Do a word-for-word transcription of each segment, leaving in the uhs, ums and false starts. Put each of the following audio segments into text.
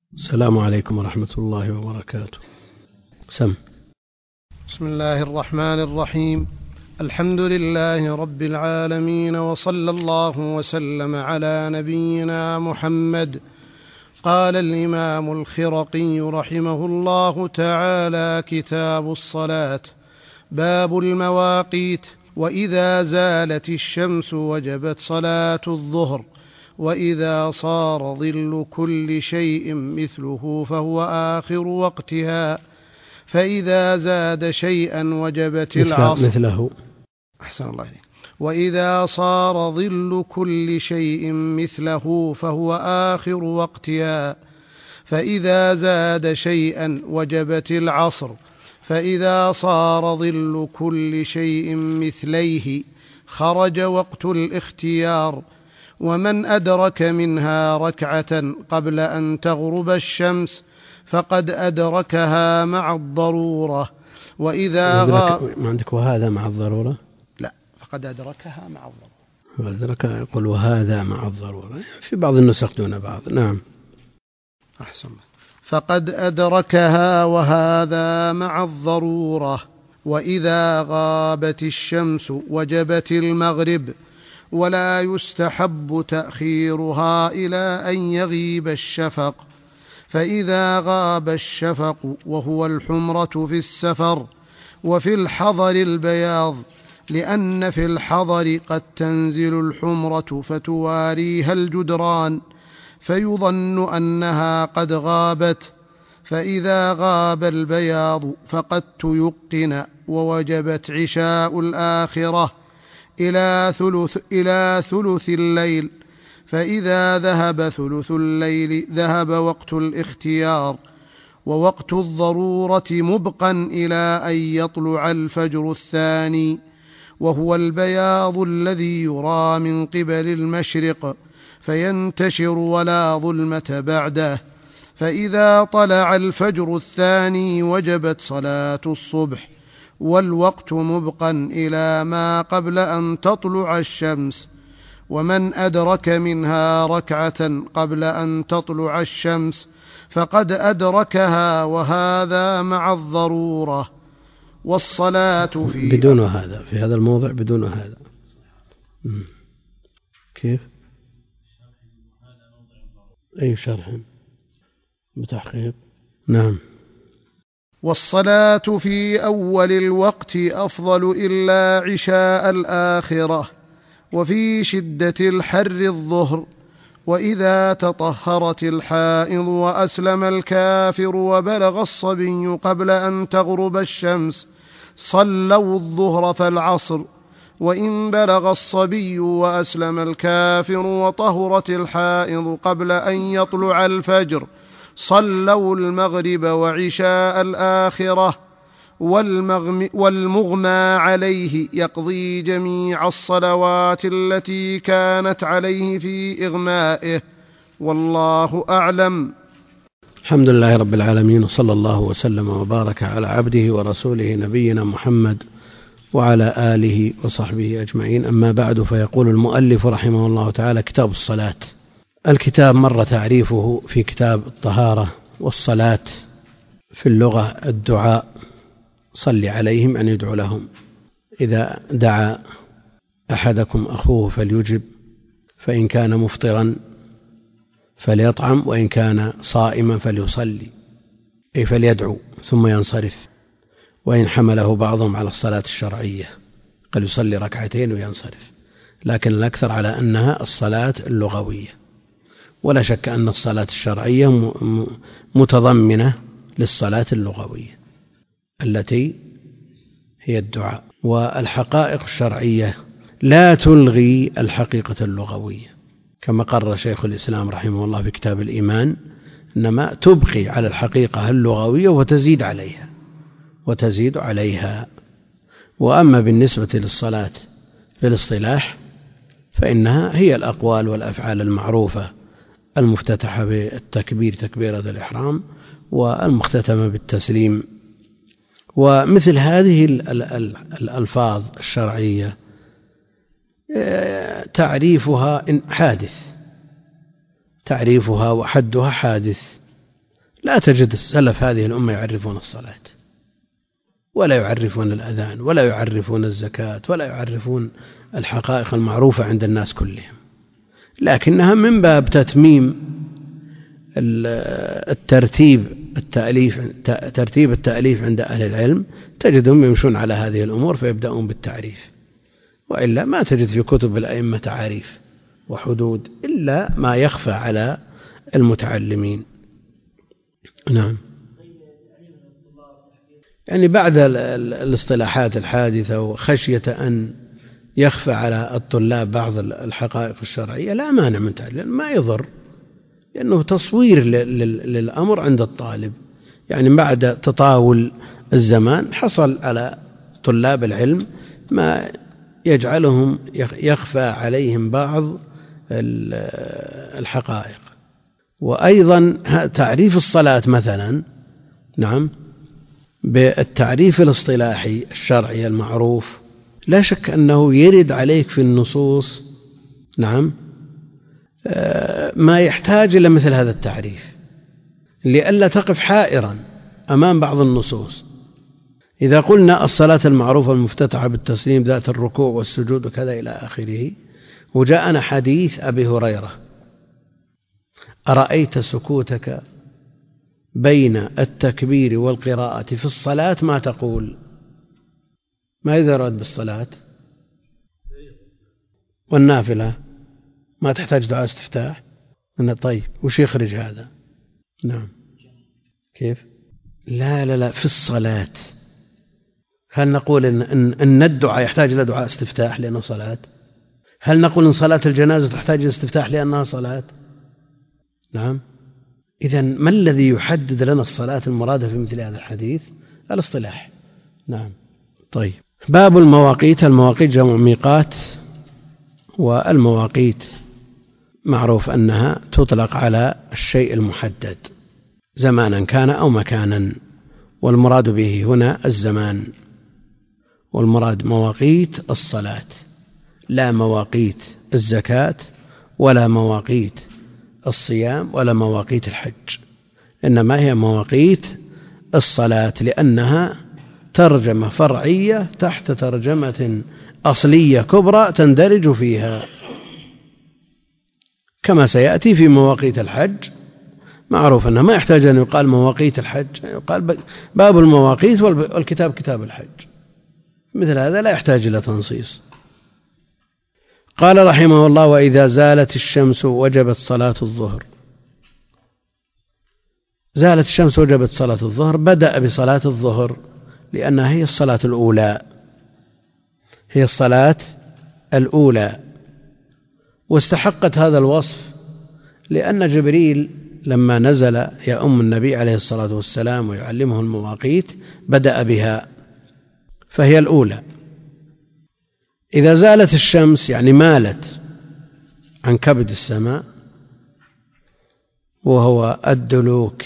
السلام عليكم ورحمة الله وبركاته. سم. بسم الله الرحمن الرحيم. الحمد لله رب العالمين، وصلى الله وسلم على نبينا محمد. قال الإمام الخرقي رحمه الله تعالى: كتاب الصلاة. باب المواقيت. وإذا زالت الشمس وجبت صلاة الظهر، وإذا صار ظل كل شيء مثله فهو آخر وقتها، فإذا زاد شيئا وجبت العصر مثله أحسن الله عليك. وإذا صار ظل كل شيء مثله فهو آخر وقتها، فإذا زاد شيئا وجبت العصر، فإذا صار ظل كل شيء مثليه خرج وقت الاختيار. ومن أدرك منها ركعة قبل أن تغرب الشمس فقد أدركها مع الضرورة. وإذا غاب ما عندك وهذا مع الضرورة؟ لا، فقد أدركها مع الضرورة. أدرك يقول وهذا مع الضرورة، في بعض النسخ دون بعض. نعم أحسن. فقد أدركها وهذا مع الضرورة. وإذا غابت الشمس وجبت المغرب، ولا يستحب تأخيرها إلى أن يغيب الشفق. فإذا غاب الشفق وهو الحمرة في السفر، وفي الحضر البياض، لأن في الحضر قد تنزل الحمرة فتواريها الجدران فيظن أنها قد غابت. فإذا غاب البياض فقد تيقن ووجبت عشاء الآخرة إلى ثلث, إلى ثلث الليل. فإذا ذهب ثلث الليل ذهب وقت الاختيار، ووقت الضرورة مبقا إلى أن يطلع الفجر الثاني، وهو البياض الذي يرى من قبل المشرق فينتشر ولا ظلمة بعده. فإذا طلع الفجر الثاني وجبت صلاة الصبح، والوقت مبقا إلى ما قبل أن تطلع الشمس. ومن أدرك منها ركعة قبل أن تطلع الشمس فقد أدركها، وهذا مع الضرورة. والصلاة في بدون هذا، في هذا الموضع بدون هذا. كيف؟ أي شرح بتحقيق. نعم. والصلاة في أول الوقت أفضل إلا عشاء الآخرة، وفي شدة الحر الظهر. وإذا تطهرت الحائض وأسلم الكافر وبلغ الصبي قبل أن تغرب الشمس صلوا الظهر فالعصر. وإن بلغ الصبي وأسلم الكافر وطهرت الحائض قبل أن يطلع الفجر صلوا المغرب وعشاء الآخرة. والمغمى عليه يقضي جميع الصلوات التي كانت عليه في إغمائه، والله أعلم. الحمد لله رب العالمين، وصلى الله وسلم وبارك على عبده ورسوله نبينا محمد وعلى آله وصحبه أجمعين. أما بعد، فيقول المؤلف رحمه الله تعالى: كتاب الصلاة. الكتاب مر تعريفه في كتاب الطهارة. والصلاة في اللغة الدعاء، صل عليهم أن يدعو لهم. إذا دعا أحدكم أخوه فليجب، فإن كان مفطرا فليطعم، وإن كان صائما فليصلي، أي فليدعو ثم ينصرف. وإن حمله بعضهم على الصلاة الشرعية قال يصلي ركعتين وينصرف، لكن الأكثر على أنها الصلاة اللغوية. ولا شك أن الصلاة الشرعية متضمنة للصلاة اللغوية التي هي الدعاء. والحقائق الشرعية لا تلغي الحقيقة اللغوية، كما قرر شيخ الإسلام رحمه الله في كتاب الإيمان، إنما تبقي على الحقيقة اللغوية وتزيد عليها وتزيد عليها. وأما بالنسبة للصلاة في الاصطلاح فإنها هي الأقوال والأفعال المعروفة المفتتحة بالتكبير تكبيرة الإحرام، والمختتمة بالتسليم. ومثل هذه الألفاظ الشرعية تعريفها حادث، تعريفها وحدها حادث، لا تجد السلف هذه الأمة يعرفون الصلاة ولا يعرفون الأذان ولا يعرفون الزكاة ولا يعرفون الحقائق المعروفة عند الناس كلهم، لكنها من باب تتميم الترتيب التأليف ترتيب التأليف عند أهل العلم تجدهم يمشون على هذه الأمور فيبدأون بالتعريف، وإلا ما تجد في كتب الأئمة تعاريف وحدود إلا ما يخفى على المتعلمين. نعم. يعني بعد الاصطلاحات الحادثة وخشية أن يخفى على الطلاب بعض الحقائق الشرعية لا مانع من تعليم، ما يضر، لأنه تصوير للأمر عند الطالب. يعني بعد تطاول الزمان حصل على طلاب العلم ما يجعلهم يخفى عليهم بعض الحقائق. وأيضا تعريف الصلاة مثلا، نعم، بالتعريف الاصطلاحي الشرعي المعروف لا شك أنه يرد عليك في النصوص، نعم، ما يحتاج إلى مثل هذا التعريف لئلا تقف حائرا أمام بعض النصوص. إذا قلنا الصلاة المعروفة المفتتحة بالتسليم ذات الركوع والسجود وكذا إلى آخره، وجاءنا حديث أبي هريرة أرأيت سكوتك بين التكبير والقراءة في الصلاة ما تقول؟ ما يراد بالصلاة؟ والنافلة ما تحتاج دعاء استفتاح؟ طيب وش يخرج هذا؟ نعم. كيف؟ لا لا لا في الصلاة. هل نقول إن, إن, إن الدعاء يحتاج إلى دعاء استفتاح لأنه صلاة؟ هل نقول إن صلاة الجنازة تحتاج إلى استفتاح لأنها صلاة؟ نعم. إذن ما الذي يحدد لنا الصلاة المرادة في مثل هذا الحديث؟ الاصطلاح. نعم. طيب، باب المواقيت. المواقيت جمع ميقات، والمواقيت معروف أنها تطلق على الشيء المحدد زمانا كان أو مكانا، والمراد به هنا الزمان، والمراد مواقيت الصلاة، لا مواقيت الزكاة ولا مواقيت الصيام ولا مواقيت الحج، إنما هي مواقيت الصلاة، لأنها ترجمة فرعية تحت ترجمة أصلية كبرى تندرج فيها، كما سيأتي في مواقيت الحج. معروف أنه ما يحتاج أن يقال مواقيت الحج، يقال باب المواقيت والكتاب كتاب الحج، مثل هذا لا يحتاج إلى تنصيص. قال رحمه الله: وإذا زالت الشمس وجبت صلاة الظهر. زالت الشمس وجبت صلاة الظهر، بدأ بصلاة الظهر لأنها هي الصلاة الأولى، هي الصلاة الأولى، واستحقت هذا الوصف لأن جبريل لما نزل يؤم النبي عليه الصلاة والسلام ويعلمه المواقيت بدأ بها، فهي الأولى. إذا زالت الشمس يعني مالت عن كبد السماء، وهو الدلوك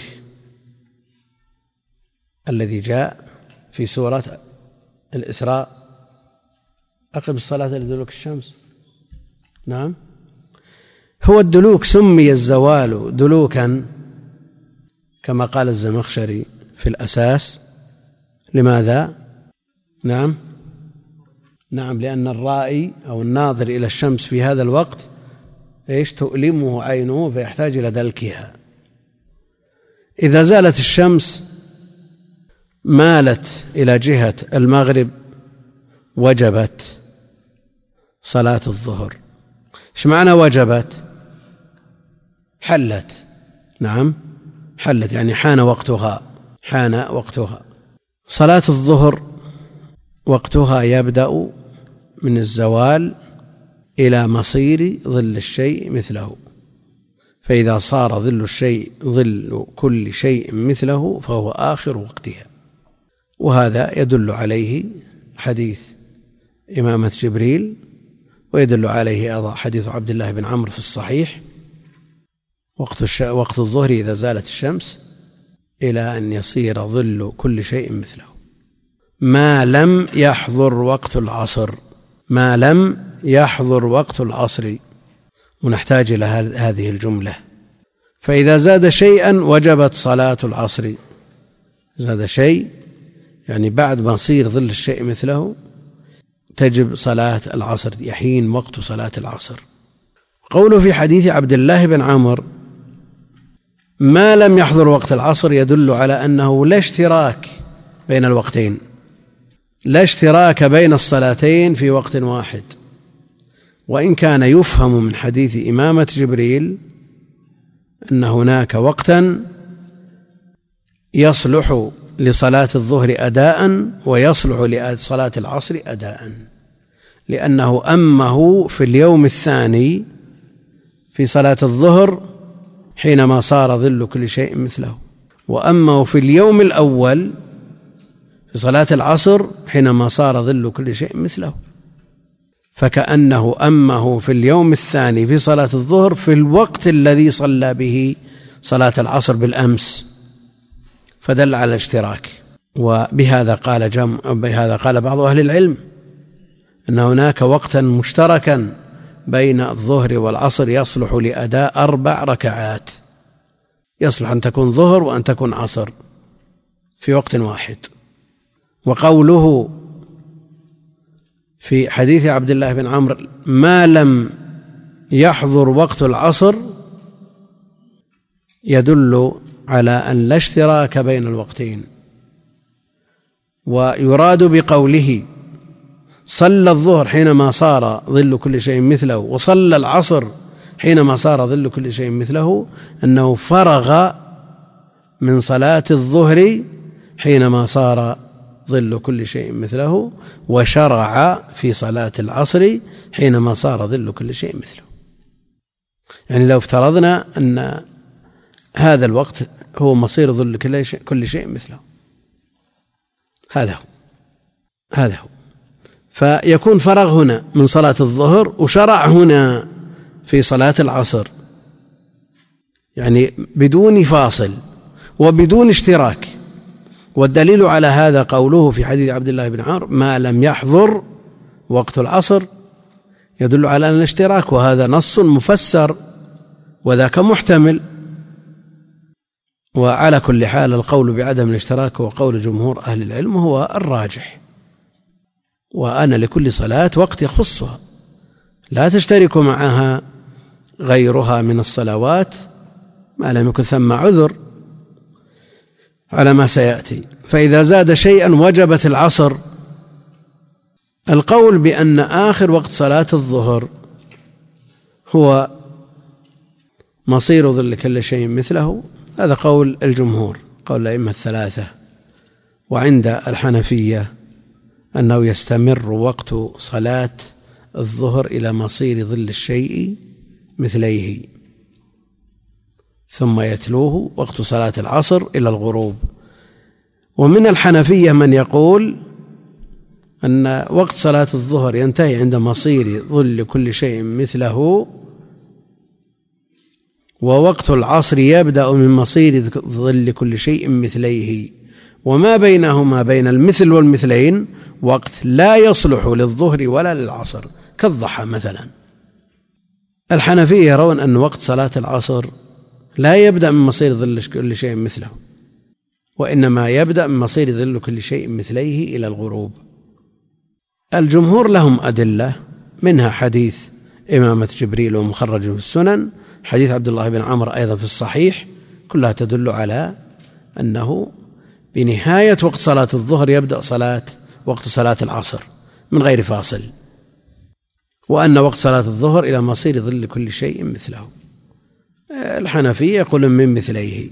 الذي جاء في سورة الإسراء: أقم الصلاة لدلوك الشمس. نعم، هو الدلوك سمي الزوال دلوكا كما قال الزمخشري في الأساس. لماذا؟ نعم نعم لأن الرائي أو الناظر إلى الشمس في هذا الوقت إيش تؤلمه عينه فيحتاج إلى دلكها. إذا زالت الشمس مالت إلى جهة المغرب وجبت صلاة الظهر. إيش معنى وجبت؟ حلت. نعم، حلت يعني حان وقتها، حان وقتها. صلاة الظهر وقتها يبدأ من الزوال إلى مصير ظل الشيء مثله، فإذا صار ظل الشيء ظل كل شيء مثله فهو آخر وقتها. وهذا يدل عليه حديث إمامة جبريل، ويدل عليه أيضا حديث عبد الله بن عمرو في الصحيح: وقت, الش... وقت الظهر إذا زالت الشمس إلى أن يصير ظل كل شيء مثله، ما لم يحضر وقت العصر، ما لم يحضر وقت العصر. ونحتاج إلى هذه الجملة، فإذا زاد شيئا وجبت صلاة العصر. زاد شيء يعني بعد ما يصير ظل الشيء مثله تجب صلاة العصر، يحين وقت صلاة العصر. قوله في حديث عبد الله بن عمرو ما لم يحضر وقت العصر يدل على أنه لا اشتراك بين الوقتين، لا اشتراك بين الصلاتين في وقت واحد. وإن كان يفهم من حديث إمامة جبريل أن هناك وقتا يصلح لصلاة الظهر أداء ويصلح لصلاة العصر أداء، لأنه أمه في اليوم الثاني في صلاة الظهر حينما صار ظل كل شيء مثله، وأمه في اليوم الأول في صلاة العصر حينما صار ظل كل شيء مثله، فكأنه أمه في اليوم الثاني في صلاة الظهر في الوقت الذي صلى به صلاة العصر بالأمس، فدل على الاشتراك. وبهذا قال جم... بهذا قال بعض أهل العلم أن هناك وقتا مشتركا بين الظهر والعصر يصلح لأداء أربع ركعات، يصلح أن تكون ظهر وأن تكون عصر في وقت واحد. وقوله في حديث عبد الله بن عمرو ما لم يحضر وقت العصر يدل على أن لا اشتراك بين الوقتين. ويراد بقوله صلى الظهر حينما صار ظل كل شيء مثله وصلى العصر حينما صار ظل كل شيء مثله أنه فرغ من صلاة الظهر حينما صار ظل كل شيء مثله، وشرع في صلاة العصر حينما صار ظل كل شيء مثله. يعني لو افترضنا أن هذا الوقت هو مصير ظل كل شيء مثله، هذا هو هذا هو فيكون فرغ هنا من صلاة الظهر وشرع هنا في صلاة العصر، يعني بدون فاصل وبدون اشتراك. والدليل على هذا قوله في حديث عبد الله بن عمرو ما لم يحضر وقت العصر يدل على أن الاشتراك، وهذا نص مفسر وذاك محتمل. وعلى كل حال القول بعدم الاشتراك هو قول جمهور أهل العلم هو الراجح. وأنا لكل صلاة وقت يخصها لا تشترك معها غيرها من الصلوات ما لم يكن ثم عذر على ما سيأتي. فإذا زاد شيئا وجبت العصر. القول بأن آخر وقت صلاة الظهر هو مصير ظل كل شيء مثله، هذا قول الجمهور، قول الأئمة الثلاثة. وعند الحنفية أنه يستمر وقت صلاة الظهر إلى مصير ظل الشيء مثليه، ثم يتلوه وقت صلاة العصر إلى الغروب. ومن الحنفية من يقول أن وقت صلاة الظهر ينتهي عند مصير ظل كل شيء مثله، ووقت العصر يبدأ من مصير ظل كل شيء مثليه، وما بينهما بين المثل والمثلين وقت لا يصلح للظهر ولا للعصر كالضحى مثلا. الحنفية يرون أن وقت صلاة العصر لا يبدأ من مصير ظل كل شيء مثله، وإنما يبدأ من مصير ظل كل شيء مثليه إلى الغروب. الجمهور لهم أدلة، منها حديث إمامة جبريل ومخرج في السنن، حديث عبد الله بن عمرو أيضا في الصحيح، كلها تدل على أنه بنهاية وقت صلاة الظهر يبدأ صلاة وقت صلاة العصر من غير فاصل، وأن وقت صلاة الظهر إلى مصير ظل كل شيء مثله. الحنفية يقولون من مثليه،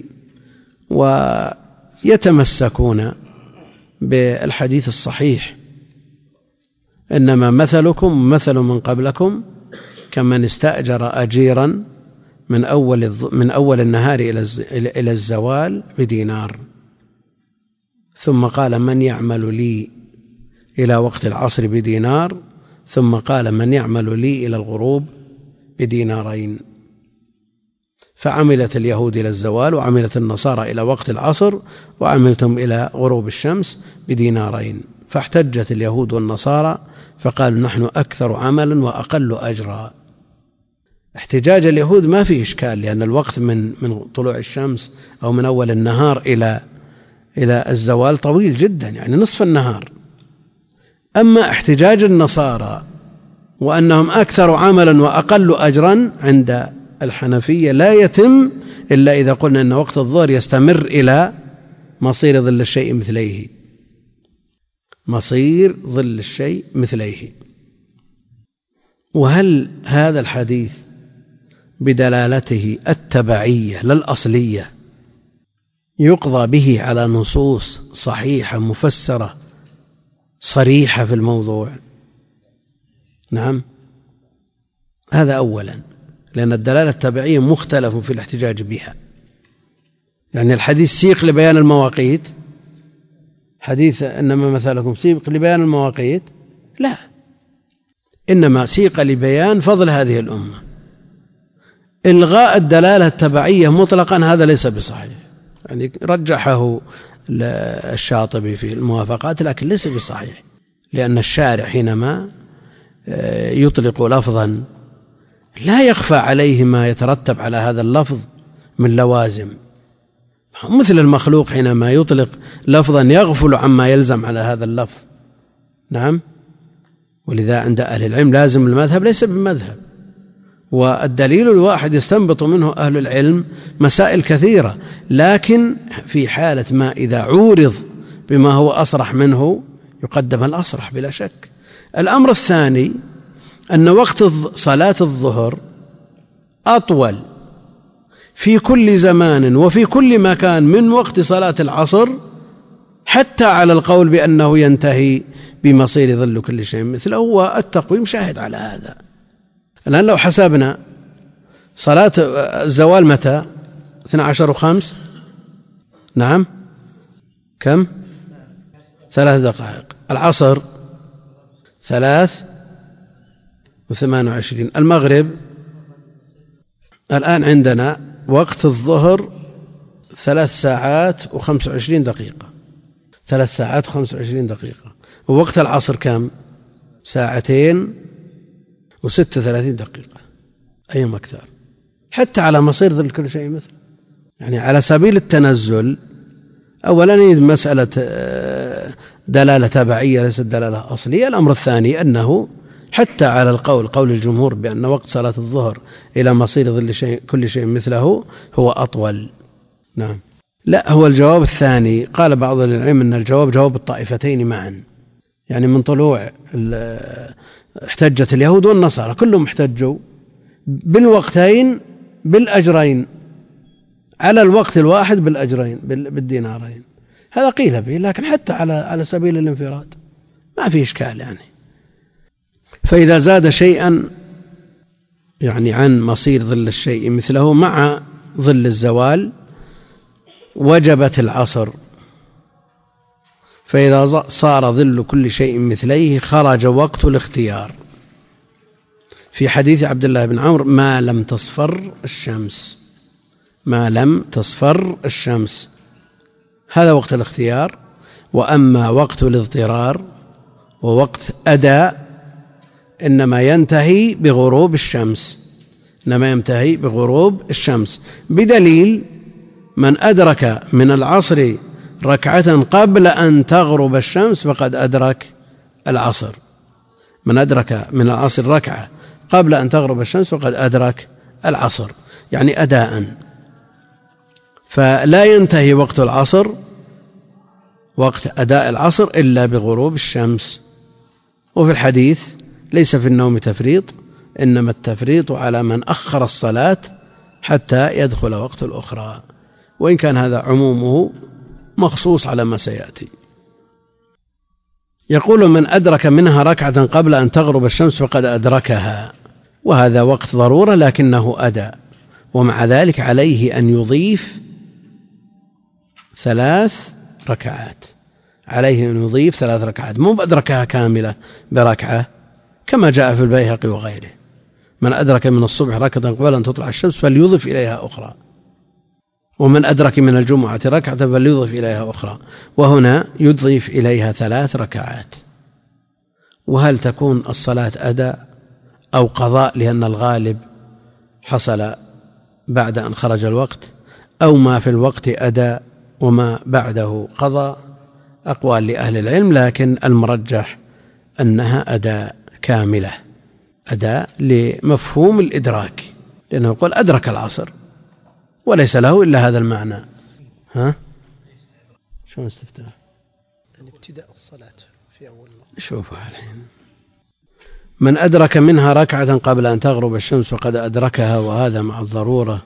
ويتمسكون بالحديث الصحيح إنما مثلكم مثل من قبلكم كمن استأجر أجيرا من أول من أول النهار إلى الزوال بدينار، ثم قال من يعمل لي إلى وقت العصر بدينار، ثم قال من يعمل لي إلى الغروب بدينارين. فعملت اليهود إلى الزوال، وعملت النصارى إلى وقت العصر، وعملتم إلى غروب الشمس بدينارين. فاحتجت اليهود والنصارى فقالوا نحن أكثر عملا وأقل أجرا. احتجاج اليهود ما فيه إشكال، لأن الوقت من من طلوع الشمس أو من أول النهار إلى إلى الزوال طويل جدا، يعني نصف النهار. أما احتجاج النصارى وأنهم أكثر عملا وأقل أجرا عند الحنفية لا يتم إلا إذا قلنا أن وقت الظهر يستمر إلى مصير ظل الشيء مثليه، مصير ظل الشيء مثليه. وهل هذا الحديث بدلالته التبعية لا الأصلية يقضى به على نصوص صحيحة مفسرة صريحة في الموضوع؟ نعم، هذا أولا، لأن الدلالة التبعية مختلف في الاحتجاج بها. يعني الحديث سيق لبيان المواقيت، حديث إنما مثلكم سيق لبيان المواقيت، لا، إنما سيق لبيان فضل هذه الأمة. إلغاء الدلالة التبعية مطلقا هذا ليس بصحيح، يعني رجحه الشاطبي في الموافقات، لكن ليس بصحيح، لأن الشارع حينما يطلق لفظا لا يخفى عليه ما يترتب على هذا اللفظ من لوازم، مثل المخلوق حينما يطلق لفظا يغفل عما يلزم على هذا اللفظ. نعم، ولذا عند أهل العلم لازم المذهب ليس بمذهب، والدليل الواحد يستنبط منه أهل العلم مسائل كثيرة، لكن في حالة ما إذا عورض بما هو أصرح منه يقدم الأصرح بلا شك. الأمر الثاني أن وقت صلاة الظهر أطول في كل زمان وفي كل مكان من وقت صلاة العصر، حتى على القول بأنه ينتهي بمصير ظل كل شيء مثله، والتقويم شاهد على هذا. الآن لو حسبنا صلاة الزوال متى؟ اثنى عشر وخمس، نعم، كم؟ ثلاث دقائق. العصر ثلاث وثمان وعشرين. المغرب الآن عندنا وقت الظهر ثلاث ساعات وخمس وعشرين دقيقة، ثلاث ساعات وخمس وعشرين دقيقة. ووقت العصر كم؟ ساعتين وست وثلاثين دقيقة، أيهم أكثر، حتى على مصير ظل كل شيء مثل. يعني على سبيل التنزل، أولا مسألة دلالة تبعية ليست دلالة أصلية. الأمر الثاني أنه حتى على القول قول الجمهور بأن وقت صلاة الظهر إلى مصير ظل شيء كل شيء مثله هو أطول. نعم، لا، هو الجواب الثاني. قال بعض العلم أن الجواب جواب الطائفتين معا، يعني من طلوع احتجت اليهود والنصارى كلهم احتجوا بالوقتين بالأجرين، على الوقت الواحد بالأجرين بالدينارين. هذا قيل به، لكن حتى على على سبيل الانفراد ما في إشكال. يعني فإذا زاد شيئا يعني عن مصير ظل الشيء مثله مع ظل الزوال وجبت العصر، فإذا صار ظل كل شيء مثليه خرج وقت الاختيار. في حديث عبد الله بن عمرو: ما لم تصفر الشمس، ما لم تصفر الشمس، هذا وقت الاختيار. وأما وقت الاضطرار ووقت أداء إنما ينتهي بغروب الشمس، إنما ينتهي بغروب الشمس، بدليل من أدرك من العصر ركعة قبل أن تغرب الشمس فقد أدرك العصر. من أدرك من العصر ركعة قبل أن تغرب الشمس فقد أدرك العصر، يعني أداء. فلا ينتهي وقت العصر، وقت أداء العصر، إلا بغروب الشمس. وفي الحديث: ليس في النوم تفريط، إنما التفريط على من أخر الصلاة حتى يدخل وقت الأخرى، وإن كان هذا عمومه مخصوص على ما سيأتي. يقول: من أدرك منها ركعة قبل أن تغرب الشمس فقد أدركها، وهذا وقت ضرورة لكنه أداء، ومع ذلك عليه أن يضيف ثلاث ركعات، عليه أن يضيف ثلاث ركعات، مو بأدركها كاملة بركعة كما جاء في البيهقي وغيره: من أدرك من الصبح ركعة قبل أن تطلع الشمس فليضف إليها أخرى، ومن أدرك من الجمعة ركعة فليضف إليها أخرى، وهنا يضيف إليها ثلاث ركعات. وهل تكون الصلاة أداء أو قضاء؟ لأن الغالب حصل بعد أن خرج الوقت، أو ما في الوقت أداء وما بعده قضى. أقوال لأهل العلم، لكن المرجح أنها أداء كاملة، أداء لمفهوم الإدراك، لأنه يقول أدرك العصر وليس له إلا هذا المعنى. ها؟ شو استفتاح؟ ابتداء الصلاة في أول وقت. شوفها الحين. من أدرك منها ركعة قبل أن تغرب الشمس فقد أدركها، وهذا مع الضرورة.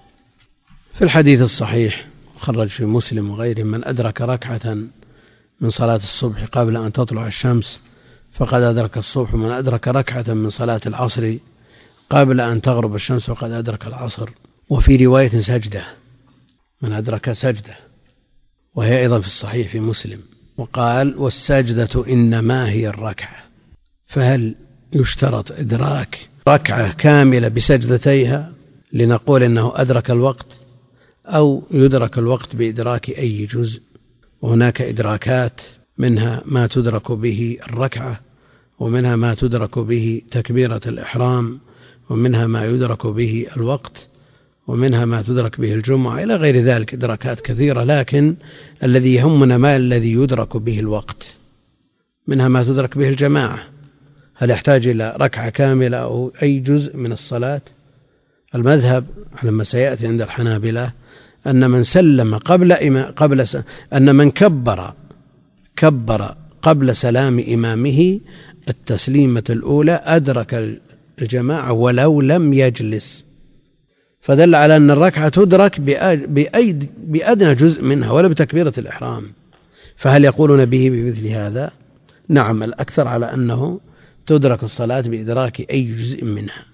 في الحديث الصحيح خرج في مسلم وغيره: من أدرك ركعة من صلاة الصبح قبل أن تطلع الشمس فقد أدرك الصبح، ومن أدرك ركعة من صلاة العصر قبل أن تغرب الشمس فقد أدرك العصر. وفي رواية سجدة، من أدرك سجدة، وهي أيضا في الصحيح في مسلم. وقال: والسجدة إنما هي الركعة. فهل يشترط إدراك ركعة كاملة بسجدتيها لنقول إنه أدرك الوقت، أو يدرك الوقت بإدراك أي جزء؟ وهناك إدراكات، منها ما تدرك به الركعة، ومنها ما تدرك به تكبيرة الإحرام، ومنها ما يدرك به الوقت، ومنها ما تدرك به الجمعة، إلى غير ذلك إدراكات كثيرة. لكن الذي يهمنا ما الذي يدرك به الوقت. منها ما تدرك به الجماعة، هل يحتاج إلى ركعة كاملة أو أي جزء من الصلاة؟ المذهب على ما سيأتي عند الحنابلة أن من سلم قبل إما قبل س... أن من كبر كبر قبل سلام إمامه التسليمة الأولى أدرك الجماعة ولو لم يجلس، فدل على أن الركعة تدرك بأيد بأدنى جزء منها ولا بتكبيرة الإحرام. فهل يقولون به بمثل هذا؟ نعم، الأكثر على أنه تدرك الصلاة بإدراك أي جزء منها.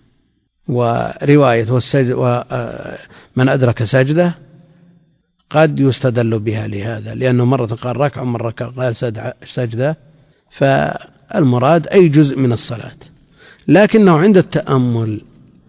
ورواية والسجد ومن أدرك سجدة قد يستدل بها لهذا، لأنه مرة قال ركعة ومرة قال سجدة، فالمراد أي جزء من الصلاة. لكنه عند التأمل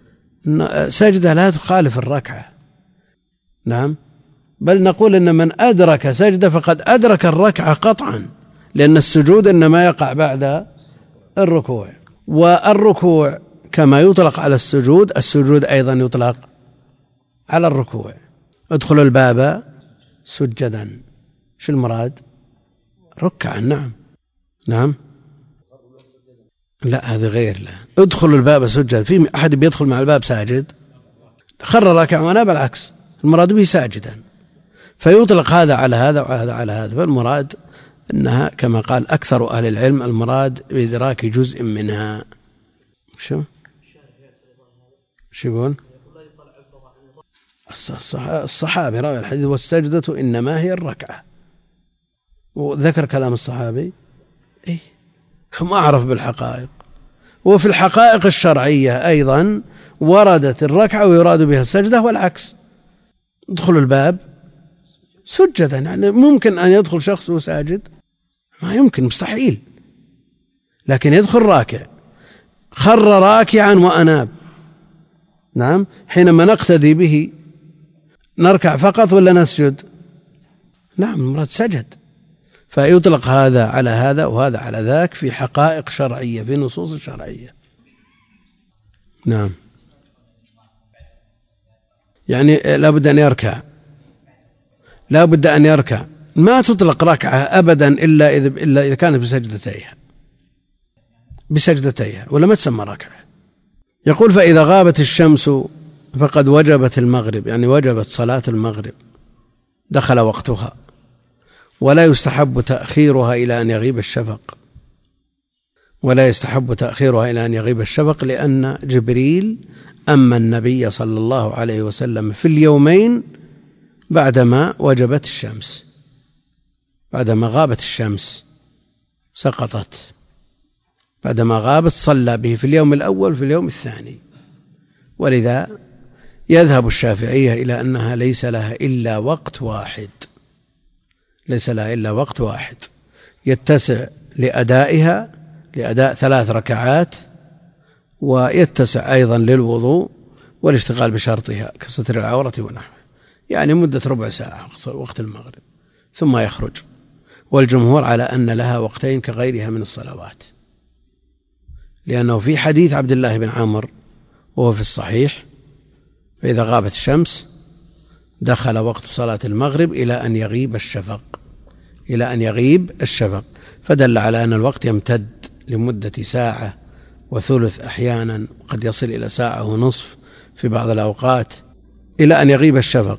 سجدة لا تخالف الركعة، نعم، بل نقول إن من أدرك سجدة فقد أدرك الركعة قطعا، لأن السجود إنما يقع بعد الركوع، والركوع كما يطلق على السجود السجود أيضا يطلق على الركوع. ادخل الباب سجدا، شو المراد؟ ركعا. نعم نعم لا، هذا غير. لا، ادخل الباب سجدا، في أحد بيدخل مع الباب ساجد؟ خر راكع، وأنا بالعكس المراد به ساجدا، فيطلق هذا على هذا وهذا على هذا. فالمراد أنها كما قال أكثر أهل العلم المراد بإدراك جزء منها. شو شو يقول الصحابي راوي الحديث؟ والسجدة إنما هي الركعة، وذكر كلام الصحابي. إيه، هم أعرف بالحقائق. وفي الحقائق الشرعية أيضا وردت الركعة ويراد بها السجدة والعكس. ادخل الباب سجدا، يعني ممكن أن يدخل شخص وساجد؟ ما يمكن، مستحيل. لكن يدخل راكع، خر راكعا وأناب. نعم، حينما نقتدي به نركع فقط ولا نسجد؟ نعم، المراد سجد. فيطلق هذا على هذا وهذا على ذاك في حقائق شرعية، في نصوص شرعية. نعم، يعني لا بد أن يركع، لا بد أن يركع. ما تطلق ركعة أبدا إلا إذا إلا إذا كانت بسجدتيها بسجدتيها ولا ما تسمى ركعة. يقول: فإذا غابت الشمس فقد وجبت المغرب، يعني وجبت صلاة المغرب، دخل وقتها، ولا يستحب تأخيرها إلى أن يغيب الشفق، ولا يستحب تأخيرها إلى أن يغيب الشفق، لأن جبريل أما النبي صلى الله عليه وسلم في اليومين بعدما وجبت الشمس، بعدما غابت الشمس سقطت، بعدما غابت صلى به في اليوم الأول في اليوم الثاني. ولذا يذهب الشافعية إلى أنها ليس لها إلا وقت واحد، ليس لها إلا وقت واحد يتسع لأدائها، لأداء ثلاث ركعات، ويتسع أيضا للوضوء والاشتغال بشرطها كستر العورة ونحوه، يعني مدة ربع ساعة وقت المغرب ثم يخرج. والجمهور على أن لها وقتين كغيرها من الصلوات، لأنه في حديث عبد الله بن عمرو وهو في الصحيح فإذا غابت الشمس دخل وقت صلاة المغرب إلى أن يغيب الشفق إلى أن يغيب الشفق فدل على أن الوقت يمتد لمدة ساعة وثلث أحيانا، قد يصل إلى ساعة ونصف في بعض الأوقات إلى أن يغيب الشفق.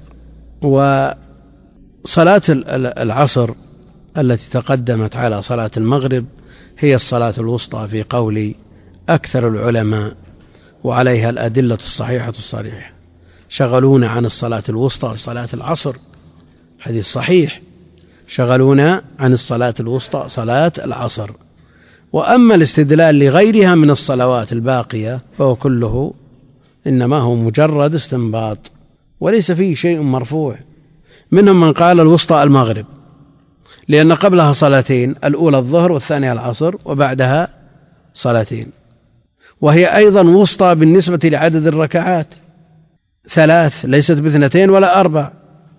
وصلاة العصر التي تقدمت على صلاة المغرب هي الصلاة الوسطى في قول أكثر العلماء، وعليها الأدلة الصحيحة الصريحة. شغلونا عن الصلاة الوسطى صلاة العصر، حديث صحيح، شغلونا عن الصلاة الوسطى صلاة العصر. وأما الاستدلال لغيرها من الصلوات الباقية فهو كله إنما هو مجرد استنباط وليس فيه شيء مرفوع. منهم من قال الوسطى المغرب لأن قبلها صلاتين، الأولى الظهر والثانية العصر وبعدها صلاتين، وهي أيضا وسطى بالنسبة لعدد الركعات، ثلاث ليست باثنتين ولا أربع.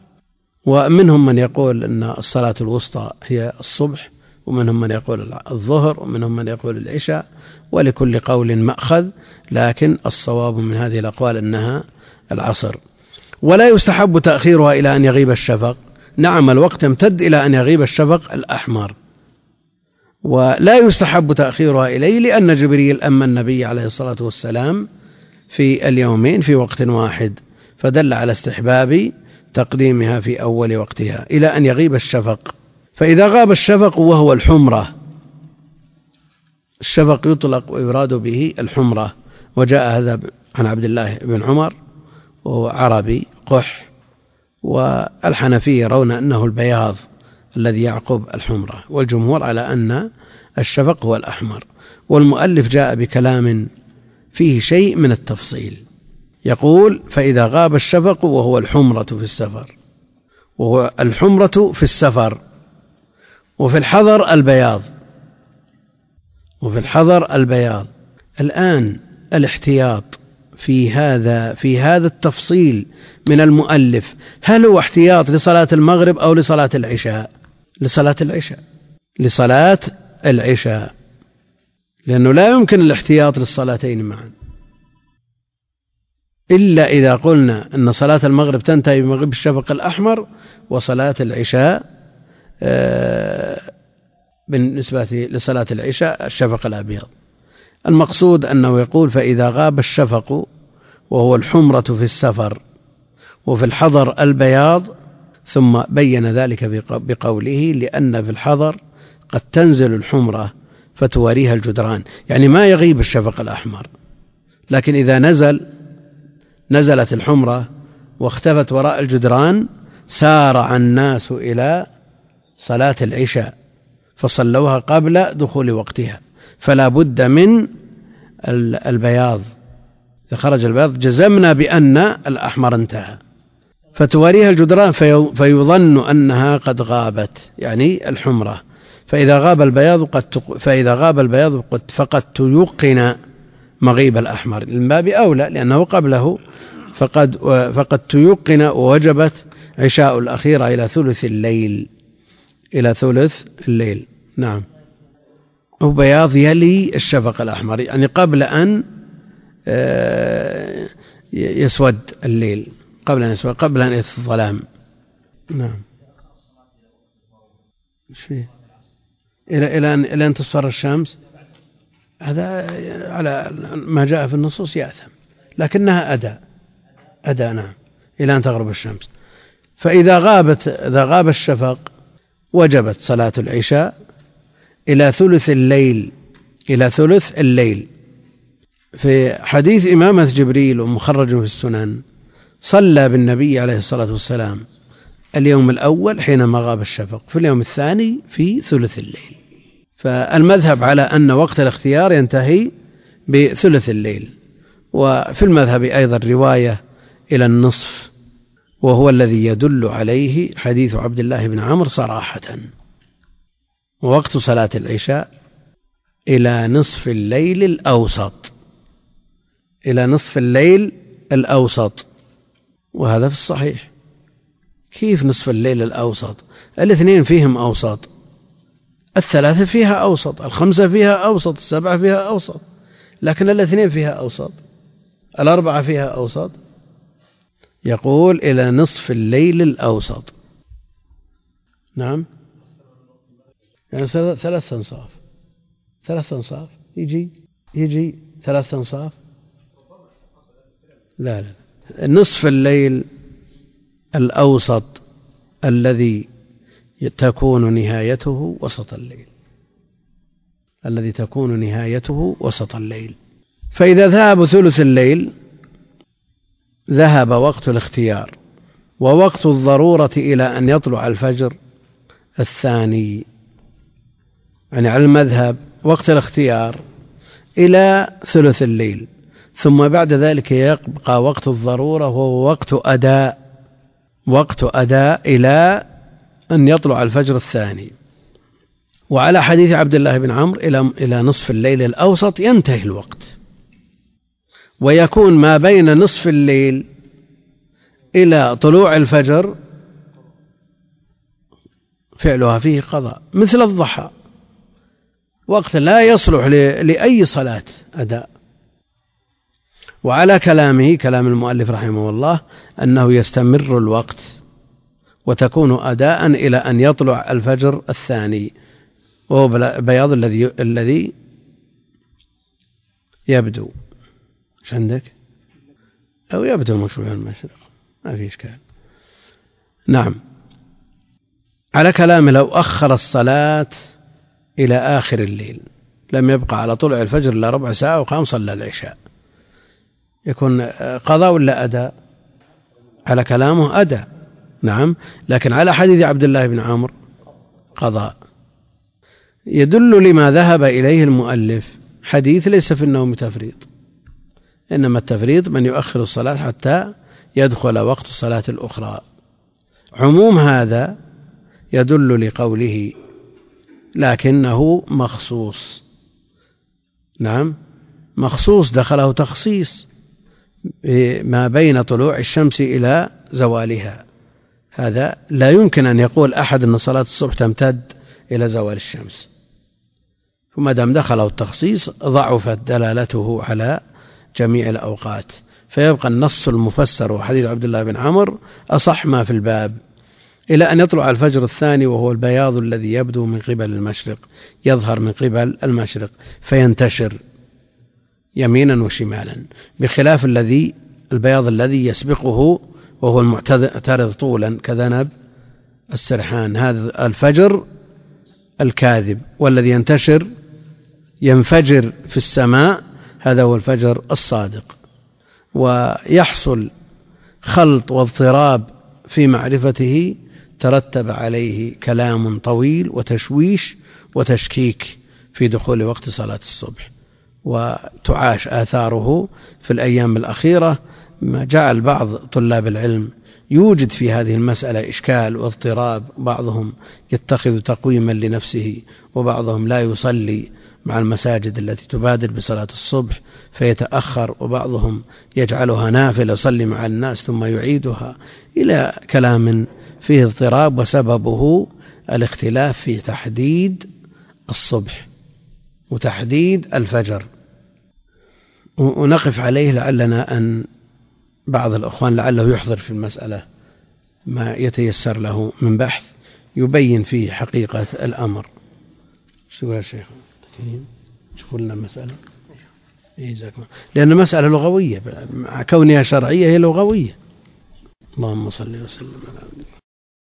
ومنهم من يقول أن الصلاة الوسطى هي الصبح، ومنهم من يقول الظهر، ومنهم من يقول العشاء، ولكل قول مأخذ، لكن الصواب من هذه الأقوال أنها العصر. ولا يستحب تأخيرها إلى أن يغيب الشفق. نعم الوقت يمتد إلى أن يغيب الشفق الأحمر، ولا يستحب تأخيرها إليه لأن جبريل أما النبي عليه الصلاة والسلام في اليومين في وقت واحد، فدل على استحباب تقديمها في أول وقتها إلى أن يغيب الشفق. فإذا غاب الشفق وهو الحمرة، الشفق يطلق ويراد به الحمرة، وجاء هذا عن عبد الله بن عمر وهو عربي قح، والحنفية يرون أنه البياض الذي يعقب الحمرة، والجمهور على أن الشفق هو الأحمر. والمؤلف جاء بكلام فيه شيء من التفصيل، يقول فإذا غاب الشفق وهو الحمرة في السفر، وهو الحمرة في السفر، وفي الحضر البياض، وفي الحضر البياض. الآن الاحتياط في هذا في هذا التفصيل من المؤلف، هل هو احتياط لصلاة المغرب أو لصلاة العشاء؟ لصلاة العشاء، لصلاة العشاء، لأنه لا يمكن الاحتياط للصلاتين معا، إلا إذا قلنا أن صلاة المغرب تنتهي بمغرب الشفق الأحمر، وصلاة العشاء بالنسبة لصلاة العشاء الشفق الأبيض. المقصود أنه يقول فإذا غاب الشفق وهو الحمرة في السفر وفي الحضر البياض، ثم بين ذلك بقوله لأن في الحضر قد تنزل الحمرة فتواريها الجدران، يعني ما يغيب الشفق الأحمر، لكن إذا نزل نزلت الحمرة واختفت وراء الجدران سارع الناس إلى صلاة العشاء فصلوها قبل دخول وقتها، فلا بد من البياض. إذا خرج البياض جزمنا بأن الأحمر انتهى، فتواريها الجدران فيظن أنها قد غابت، يعني الحمرة. فإذا غاب البياض قد تق... فإذا غاب البياض قد فقد تيقن مغيب الأحمر، من باب أولى لأنه قبله، فقد فقد تيقن ووجبت عشاء الأخيرة إلى ثلث الليل، إلى ثلث الليل. نعم، هو بياض يلي الشفق الأحمر، يعني قبل أن يسود الليل، قبل أن يسود، قبل أن يأتي الظلام. نعم، إلى إلى أن إلى أن تصفر الشمس، هذا على ما جاء في النصوص يأثم، لكنها أداء أداء نعم، إلى أن تغرب الشمس. فإذا غابت إذا غاب الشفق وجبت صلاة العشاء إلى ثلث الليل، إلى ثلث الليل. في حديث إمامة جبريل ومخرج في السنن، صلى بالنبي عليه الصلاة والسلام اليوم الأول حينما غاب الشفق، في اليوم الثاني في ثلث الليل. فالمذهب على أن وقت الاختيار ينتهي بثلث الليل. وفي المذهب أيضا رواية إلى النصف، وهو الذي يدل عليه حديث عبد الله بن عمرو صراحة. ووقت صلاة العشاء إلى نصف الليل الأوسط، إلى نصف الليل الأوسط، وهذا في الصحيح. كيف نصف الليل الأوسط؟ الاثنين فيهم أوسط، الثلاثة فيها أوسط، الخمسة فيها أوسط، السبعة فيها أوسط، لكن الاثنين فيها أوسط، الأربعة فيها أوسط، يقول إلى نصف الليل الأوسط. نعم، يعني ثلاث أنصاف، ثلاث أنصاف يجي يجي ثلاث أنصاف. لا لا، نصف الليل الأوسط الذي تكون نهايته وسط الليل، الذي تكون نهايته وسط الليل. فإذا ذهب ثلث الليل ذهب وقت الاختيار، ووقت الضرورة إلى أن يطلع الفجر الثاني، يعني على المذهب وقت الاختيار إلى ثلث الليل، ثم بعد ذلك يبقى وقت الضرورة وهو وقت أداء، وقت أداء إلى أن يطلع الفجر الثاني. وعلى حديث عبد الله بن عمرو إلى إلى نصف الليل الأوسط ينتهي الوقت، ويكون ما بين نصف الليل إلى طلوع الفجر فعلها فيه قضاء، مثل الضحى، وقت لا يصلح لأي صلاة أداء. وعلى كلامه كلام المؤلف رحمه الله أنه يستمر الوقت وتكون أداء إلى أن يطلع الفجر الثاني، وهو بياض الذي الذي يبدو. ايش عندك؟ أو يبدو مشروع المشرق، ما في إشكال. نعم، على كلامه لو أخر الصلاة إلى آخر الليل لم يبقى على طلوع الفجر إلا ربع ساعة وقام صلى العشاء، يكون قضاء ولا أداء؟ على كلامه أداء، نعم، لكن على حديث عبد الله بن عمرو قضاء. يدل لما ذهب إليه المؤلف حديث ليس في النوم تفريط، إنما التفريط من يؤخر الصلاة حتى يدخل وقت الصلاة الأخرى. عموم هذا يدل لقوله لكنه مخصوص، نعم مخصوص، دخله تخصيص ما بين طلوع الشمس إلى زوالها. هذا لا يمكن أن يقول أحد أن صلاة الصبح تمتد إلى زوال الشمس، فما دام دخله التخصيص ضعفت دلالته على جميع الأوقات، فيبقى النص المفسر وحديث عبد الله بن عمرو أصح ما في الباب إلى أن يطلع الفجر الثاني، وهو البياض الذي يبدو من قبل المشرق، يظهر من قبل المشرق فينتشر يمينا وشمالا، بخلاف الذي البياض الذي يسبقه وهو المعترض طولا كذنب السرحان، هذا الفجر الكاذب، والذي ينتشر ينفجر في السماء هذا هو الفجر الصادق. ويحصل خلط واضطراب في معرفته ترتب عليه كلام طويل وتشويش وتشكيك في دخول وقت صلاة الصبح، وتعاش آثاره في الأيام الأخيرة، ما جعل بعض طلاب العلم يوجد في هذه المسألة إشكال واضطراب، بعضهم يتخذ تقويما لنفسه، وبعضهم لا يصلي مع المساجد التي تبادر بصلاة الصبح فيتأخر، وبعضهم يجعلها نافلة يصلي مع الناس ثم يعيدها، إلى كلام فيه اضطراب، وسببه الاختلاف في تحديد الصبح وتحديد الفجر. ونقف عليه لعلنا أن بعض الأخوان لعله يحضر في المسألة ما يتيسر له من بحث يبين فيه حقيقة الأمر. شو يا شيخ شوفوا لنا المسألة، لأن مسألة لغوية مع كونها شرعية هي لغوية. اللهم صل وسلم على